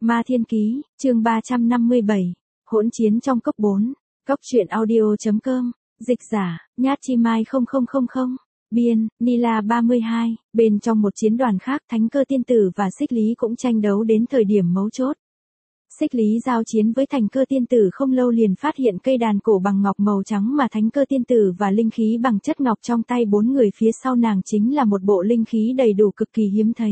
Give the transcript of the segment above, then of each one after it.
Ma Thiên Ký, chương 357, hỗn chiến trong cấp 4, Cốc truyện audio.com, dịch giả, Nhát Chi Mai 0000, biên, Nila 32, bên trong một chiến đoàn khác Thánh Cơ Tiên Tử và Xích Lý cũng tranh đấu đến thời điểm mấu chốt. Xích Lý giao chiến với Thánh Cơ Tiên Tử không lâu liền phát hiện cây đàn cổ bằng ngọc màu trắng mà Thánh Cơ Tiên Tử và linh khí bằng chất ngọc trong tay bốn người phía sau nàng chính là một bộ linh khí đầy đủ cực kỳ hiếm thấy.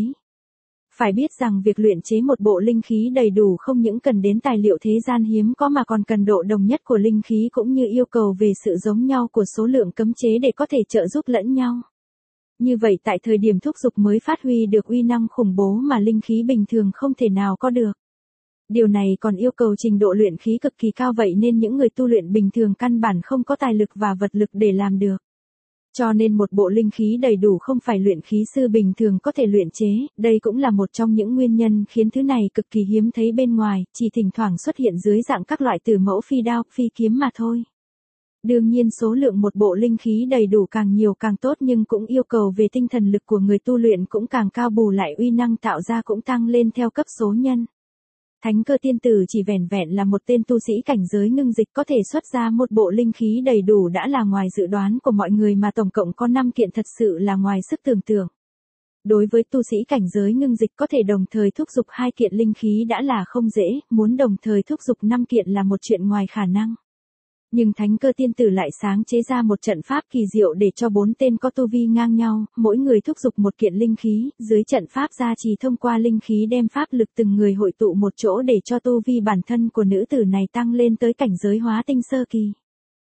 Phải biết rằng việc luyện chế một bộ linh khí đầy đủ không những cần đến tài liệu thế gian hiếm có mà còn cần độ đồng nhất của linh khí cũng như yêu cầu về sự giống nhau của số lượng cấm chế để có thể trợ giúp lẫn nhau. Như vậy tại thời điểm thúc dục mới phát huy được uy năng khủng bố mà linh khí bình thường không thể nào có được. Điều này còn yêu cầu trình độ luyện khí cực kỳ cao vậy nên những người tu luyện bình thường căn bản không có tài lực và vật lực để làm được. Cho nên một bộ linh khí đầy đủ không phải luyện khí sư bình thường có thể luyện chế, đây cũng là một trong những nguyên nhân khiến thứ này cực kỳ hiếm thấy bên ngoài, chỉ thỉnh thoảng xuất hiện dưới dạng các loại tử mẫu phi đao, phi kiếm mà thôi. Đương nhiên số lượng một bộ linh khí đầy đủ càng nhiều càng tốt nhưng cũng yêu cầu về tinh thần lực của người tu luyện cũng càng cao bù lại uy năng tạo ra cũng tăng lên theo cấp số nhân. Thánh Cơ Tiên Tử chỉ vẻn vẹn là một tên tu sĩ cảnh giới ngưng dịch có thể xuất ra một bộ linh khí đầy đủ đã là ngoài dự đoán của mọi người mà tổng cộng có 5 kiện thật sự là ngoài sức tưởng tượng. Đối với tu sĩ cảnh giới ngưng dịch có thể đồng thời thúc dục 2 kiện linh khí đã là không dễ, muốn đồng thời thúc dục 5 kiện là một chuyện ngoài khả năng. Nhưng Thánh Cơ Tiên Tử lại sáng chế ra một trận pháp kỳ diệu để cho 4 tên có tu vi ngang nhau, mỗi người thúc dục một kiện linh khí, dưới trận pháp gia trì thông qua linh khí đem pháp lực từng người hội tụ một chỗ để cho tu vi bản thân của nữ tử này tăng lên tới cảnh giới hóa tinh sơ kỳ.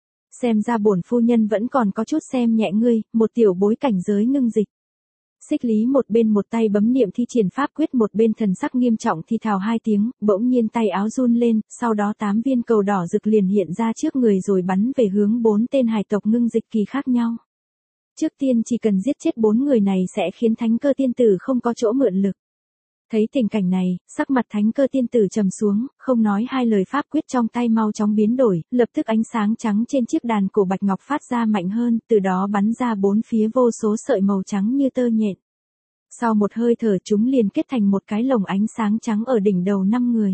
Xem ra bổn phu nhân vẫn còn có chút xem nhẹ ngươi, một tiểu bối cảnh giới ngưng dịch. Xích Lý một bên một tay bấm niệm thi triển pháp quyết một bên thần sắc nghiêm trọng thì thào 2 tiếng, bỗng nhiên tay áo run lên, sau đó 8 viên cầu đỏ rực liền hiện ra trước người rồi bắn về hướng 4 tên hải tộc ngưng dịch kỳ khác nhau. Trước tiên chỉ cần giết chết 4 người này sẽ khiến Thánh Cơ Tiên Tử không có chỗ mượn lực. Thấy tình cảnh này, sắc mặt Thánh Cơ Tiên Tử trầm xuống, không nói hai lời pháp quyết trong tay mau chóng biến đổi, lập tức ánh sáng trắng trên chiếc đàn cổ bạch ngọc phát ra mạnh hơn, từ đó bắn ra 4 phía vô số sợi màu trắng như tơ nhện. Sau một hơi thở chúng liền kết thành một cái lồng ánh sáng trắng ở đỉnh đầu 5 người.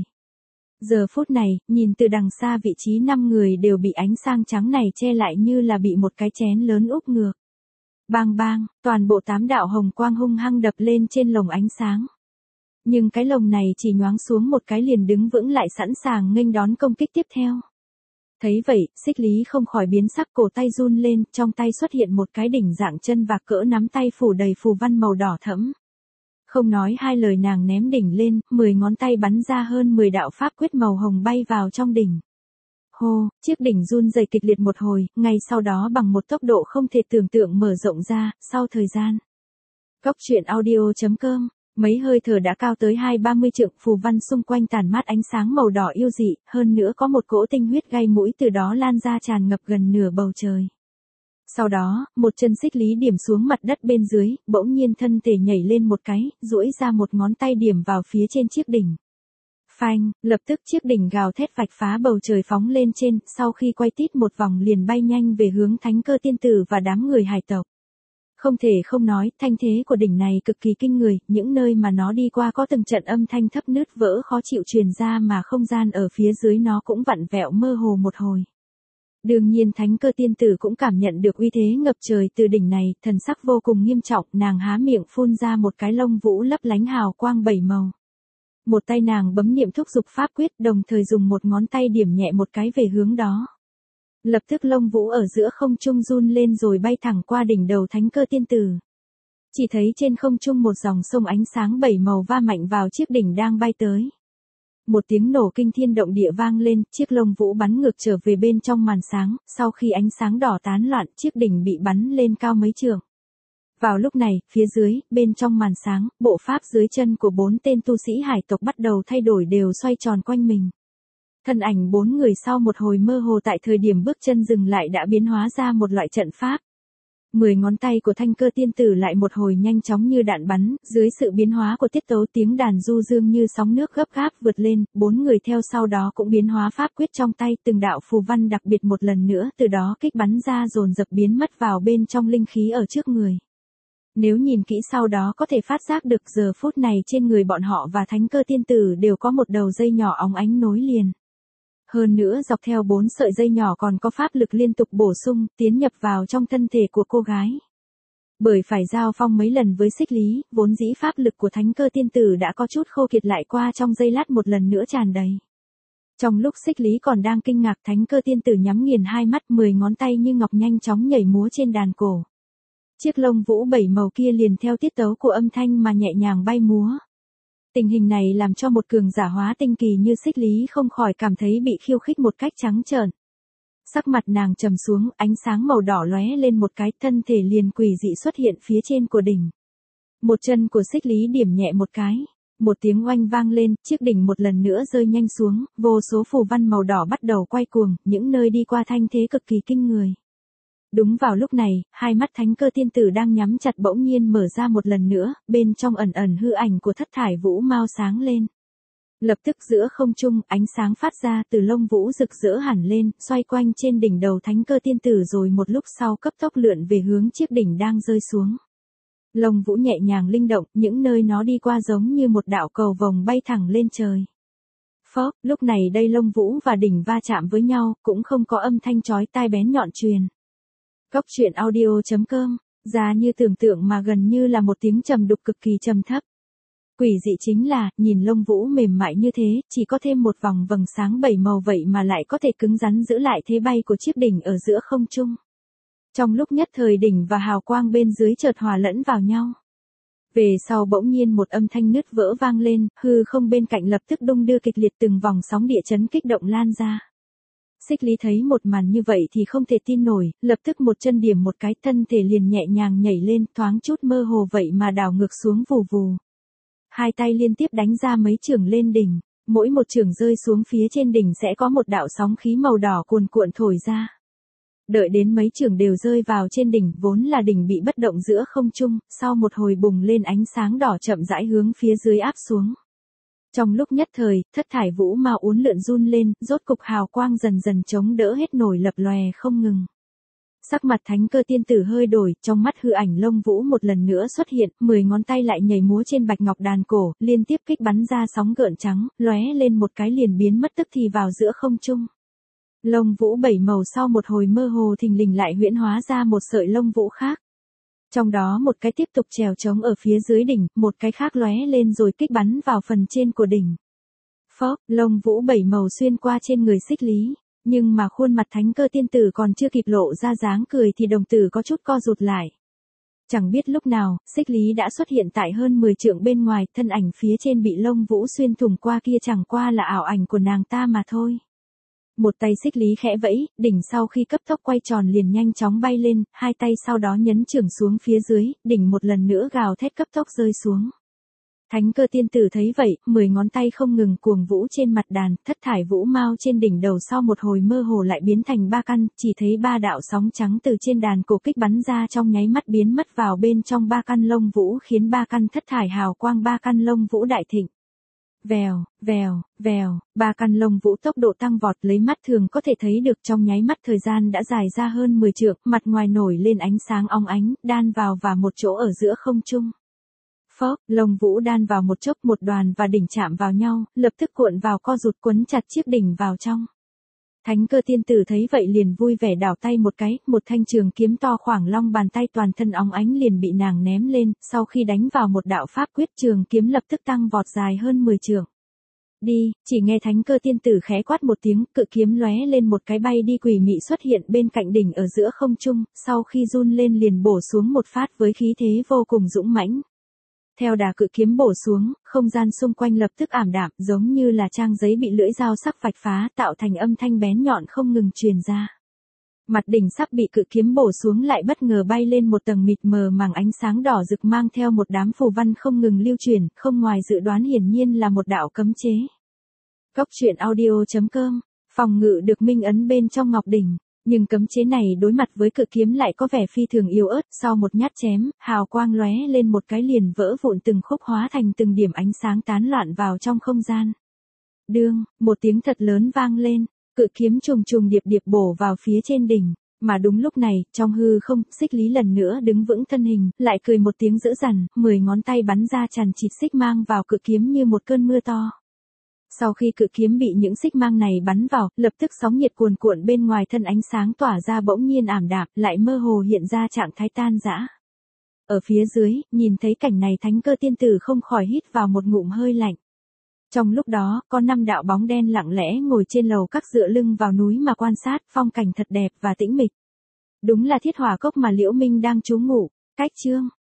Giờ phút này, nhìn từ đằng xa vị trí 5 người đều bị ánh sáng trắng này che lại như là bị một cái chén lớn úp ngược. Bang bang, toàn bộ 8 đạo hồng quang hung hăng đập lên trên lồng ánh sáng. Nhưng cái lồng này chỉ nhoáng xuống một cái liền đứng vững lại sẵn sàng nghênh đón công kích tiếp theo. Thấy vậy, Xích Lý không khỏi biến sắc cổ tay run lên, trong tay xuất hiện một cái đỉnh dạng chân vạc cỡ nắm tay phủ đầy phù văn màu đỏ thẫm. Không nói hai lời nàng ném đỉnh lên, 10 ngón tay bắn ra hơn 10 đạo pháp quyết màu hồng bay vào trong đỉnh. Hô, chiếc đỉnh run rẩy kịch liệt một hồi, ngay sau đó bằng một tốc độ không thể tưởng tượng mở rộng ra, sau thời gian. Cốc truyện audio.com. Mấy hơi thở đã cao tới 20-30 trượng, phù văn xung quanh tản mát ánh sáng màu đỏ yêu dị, hơn nữa có một cỗ tinh huyết gây mũi từ đó lan ra tràn ngập gần nửa bầu trời. Sau đó, một chân Xích Lý điểm xuống mặt đất bên dưới, bỗng nhiên thân thể nhảy lên một cái, duỗi ra một ngón tay điểm vào phía trên chiếc đỉnh. Phanh, lập tức chiếc đỉnh gào thét vạch phá bầu trời phóng lên trên, sau khi quay tít một vòng liền bay nhanh về hướng Thánh Cơ Tiên Tử và đám người hải tộc. Không thể không nói, thanh thế của đỉnh này cực kỳ kinh người, những nơi mà nó đi qua có từng trận âm thanh thấp nứt vỡ khó chịu truyền ra mà không gian ở phía dưới nó cũng vặn vẹo mơ hồ một hồi. Đương nhiên Thánh Cơ Tiên Tử cũng cảm nhận được uy thế ngập trời từ đỉnh này, thần sắc vô cùng nghiêm trọng, nàng há miệng phun ra một cái lông vũ lấp lánh hào quang 7 màu. Một tay nàng bấm niệm thúc dục pháp quyết, đồng thời dùng một ngón tay điểm nhẹ một cái về hướng đó. Lập tức lông vũ ở giữa không trung run lên rồi bay thẳng qua đỉnh đầu Thánh Cơ Tiên Tử. Chỉ thấy trên không trung một dòng sông ánh sáng 7 màu va mạnh vào chiếc đỉnh đang bay tới. Một tiếng nổ kinh thiên động địa vang lên, chiếc lông vũ bắn ngược trở về bên trong màn sáng, sau khi ánh sáng đỏ tán loạn, chiếc đỉnh bị bắn lên cao mấy trượng. Vào lúc này, phía dưới, bên trong màn sáng, bộ pháp dưới chân của 4 tên tu sĩ hải tộc bắt đầu thay đổi đều xoay tròn quanh mình. Thân ảnh 4 người sau một hồi mơ hồ tại thời điểm bước chân dừng lại đã biến hóa ra một loại trận pháp. 10 ngón tay của Thánh Cơ Tiên Tử lại một hồi nhanh chóng như đạn bắn, dưới sự biến hóa của tiết tấu tiếng đàn du dương như sóng nước gấp gáp vượt lên, 4 người theo sau đó cũng biến hóa pháp quyết trong tay, từng đạo phù văn đặc biệt một lần nữa từ đó kích bắn ra dồn dập biến mất vào bên trong linh khí ở trước người. Nếu nhìn kỹ sau đó có thể phát giác được giờ phút này trên người bọn họ và thánh cơ tiên tử đều có một đầu dây nhỏ óng ánh nối liền. Hơn nữa dọc theo 4 sợi dây nhỏ còn có pháp lực liên tục bổ sung, tiến nhập vào trong thân thể của cô gái. Bởi phải giao phong mấy lần với xích lý, vốn dĩ pháp lực của thánh cơ tiên tử đã có chút khô kiệt lại qua trong giây lát một lần nữa tràn đầy. Trong lúc xích lý còn đang kinh ngạc, thánh cơ tiên tử nhắm nghiền hai mắt, 10 ngón tay như ngọc nhanh chóng nhảy múa trên đàn cổ. Chiếc lông vũ 7 màu kia liền theo tiết tấu của âm thanh mà nhẹ nhàng bay múa. Tình hình này làm cho một cường giả hóa tinh kỳ như xích lý không khỏi cảm thấy bị khiêu khích một cách trắng trợn. Sắc mặt nàng trầm xuống, ánh sáng màu đỏ lóe lên một cái, thân thể liền quỷ dị xuất hiện phía trên của đỉnh. Một chân của xích lý điểm nhẹ một cái. Một tiếng oanh vang lên, chiếc đỉnh một lần nữa rơi nhanh xuống, vô số phù văn màu đỏ bắt đầu quay cuồng, những nơi đi qua thanh thế cực kỳ kinh người. Đúng vào lúc này, hai mắt thánh cơ tiên tử đang nhắm chặt bỗng nhiên mở ra một lần nữa, bên trong ẩn ẩn hư ảnh của thất thải vũ mau sáng lên. Lập tức giữa không trung, ánh sáng phát ra từ lông vũ rực rỡ hẳn lên, xoay quanh trên đỉnh đầu thánh cơ tiên tử rồi một lúc sau cấp tốc lượn về hướng chiếc đỉnh đang rơi xuống. Lông vũ nhẹ nhàng linh động, những nơi nó đi qua giống như một đạo cầu vồng bay thẳng lên trời. Phốc, lúc này đây lông vũ và đỉnh va chạm với nhau, cũng không có âm thanh chói tai bén nhọn truyền. Cốc truyện audio.com, ra như tưởng tượng mà gần như là một tiếng trầm đục cực kỳ trầm thấp. Quỷ dị chính là, nhìn lông vũ mềm mại như thế, chỉ có thêm một vòng vầng sáng 7 màu vậy mà lại có thể cứng rắn giữ lại thế bay của chiếc đỉnh ở giữa không trung. Trong lúc nhất thời đỉnh và hào quang bên dưới chợt hòa lẫn vào nhau. Về sau bỗng nhiên một âm thanh nứt vỡ vang lên, hư không bên cạnh lập tức đung đưa kịch liệt, từng vòng sóng địa chấn kích động lan ra. Xích lý thấy một màn như vậy thì không thể tin nổi, lập tức một chân điểm một cái, thân thể liền nhẹ nhàng nhảy lên, thoáng chút mơ hồ vậy mà đảo ngược xuống vù vù. Hai tay liên tiếp đánh ra mấy chưởng lên đỉnh, mỗi một chưởng rơi xuống phía trên đỉnh sẽ có một đạo sóng khí màu đỏ cuồn cuộn thổi ra. Đợi đến mấy chưởng đều rơi vào trên đỉnh, vốn là đỉnh bị bất động giữa không trung, sau một hồi bùng lên ánh sáng đỏ chậm rãi hướng phía dưới áp xuống. Trong lúc nhất thời, thất thải vũ mao uốn lượn run lên, rốt cục hào quang dần dần chống đỡ hết nổi lập lòe không ngừng. Sắc mặt thánh cơ tiên tử hơi đổi, trong mắt hư ảnh lông vũ một lần nữa xuất hiện, 10 ngón tay lại nhảy múa trên bạch ngọc đàn cổ, liên tiếp kích bắn ra sóng gợn trắng, lóe lên một cái liền biến mất tức thì vào giữa không trung. Lông vũ 7 màu sau một hồi mơ hồ thình lình lại huyễn hóa ra một sợi lông vũ khác. Trong đó một cái tiếp tục trèo trống ở phía dưới đỉnh, một cái khác lóe lên rồi kích bắn vào phần trên của đỉnh. Phốc, lông vũ 7 màu xuyên qua trên người xích lý, nhưng mà khuôn mặt thánh cơ tiên tử còn chưa kịp lộ ra dáng cười thì đồng tử có chút co rụt lại. Chẳng biết lúc nào, xích lý đã xuất hiện tại hơn 10 trượng bên ngoài, thân ảnh phía trên bị lông vũ xuyên thủng qua kia chẳng qua là ảo ảnh của nàng ta mà thôi. Một tay xích lý khẽ vẫy, đỉnh sau khi cấp tốc quay tròn liền nhanh chóng bay lên, hai tay sau đó nhấn chưởng xuống phía dưới, đỉnh một lần nữa gào thét cấp tốc rơi xuống. Thánh cơ tiên tử thấy vậy, 10 ngón tay không ngừng cuồng vũ trên mặt đàn, thất thải vũ mao trên đỉnh đầu sau một hồi mơ hồ lại biến thành 3 căn, chỉ thấy 3 đạo sóng trắng từ trên đàn cổ kích bắn ra trong nháy mắt biến mất vào bên trong 3 căn lông vũ, khiến 3 căn thất thải hào quang 3 căn lông vũ đại thịnh. Vèo, vèo, vèo, 3 căn lông vũ tốc độ tăng vọt, lấy mắt thường có thể thấy được trong nháy mắt thời gian đã dài ra hơn 10 trượng, mặt ngoài nổi lên ánh sáng óng ánh, đan vào và một chỗ ở giữa không trung. Phốc, lông vũ đan vào một chốc, một đoàn và đỉnh chạm vào nhau, lập tức cuộn vào co rụt quấn chặt chiếc đỉnh vào trong. Thánh cơ tiên tử thấy vậy liền vui vẻ đảo tay một cái, một thanh trường kiếm to khoảng long bàn tay toàn thân óng ánh liền bị nàng ném lên, sau khi đánh vào một đạo pháp quyết trường kiếm lập tức tăng vọt dài hơn 10 trượng. Đi, chỉ nghe thánh cơ tiên tử khẽ quát một tiếng, cự kiếm lóe lên một cái bay đi quỷ mị xuất hiện bên cạnh đỉnh ở giữa không trung, sau khi run lên liền bổ xuống một phát với khí thế vô cùng dũng mãnh. Theo đà cự kiếm bổ xuống, không gian xung quanh lập tức ảm đạm, giống như là trang giấy bị lưỡi dao sắc vạch phá, tạo thành âm thanh bén nhọn không ngừng truyền ra. Mặt đỉnh sắp bị cự kiếm bổ xuống lại bất ngờ bay lên một tầng mịt mờ màng ánh sáng đỏ rực mang theo một đám phù văn không ngừng lưu truyền, không ngoài dự đoán hiển nhiên là một đạo cấm chế. Cốc truyện audio.com, phòng ngự được minh ấn bên trong ngọc đỉnh. Nhưng cấm chế này đối mặt với cự kiếm lại có vẻ phi thường yếu ớt, sau một nhát chém, hào quang lóe lên một cái liền vỡ vụn từng khúc hóa thành từng điểm ánh sáng tán loạn vào trong không gian. Đương, một tiếng thật lớn vang lên, cự kiếm trùng trùng điệp điệp bổ vào phía trên đỉnh. Mà đúng lúc này, trong hư không, Xích Lý lần nữa đứng vững thân hình, lại cười một tiếng dữ dằn, 10 ngón tay bắn ra chằng chịt xích mang vào cự kiếm như một cơn mưa to. Sau khi cự kiếm bị những xích mang này bắn vào, lập tức sóng nhiệt cuồn cuộn bên ngoài thân ánh sáng tỏa ra bỗng nhiên ảm đạm, lại mơ hồ hiện ra trạng thái tan rã. Ở phía dưới, nhìn thấy cảnh này Thánh Cơ tiên tử không khỏi hít vào một ngụm hơi lạnh. Trong lúc đó, có 5 đạo bóng đen lặng lẽ ngồi trên lầu các dựa lưng vào núi mà quan sát, phong cảnh thật đẹp và tĩnh mịch. Đúng là Thiết Hỏa Cốc mà Liễu Minh đang trú ngụ. Cách chương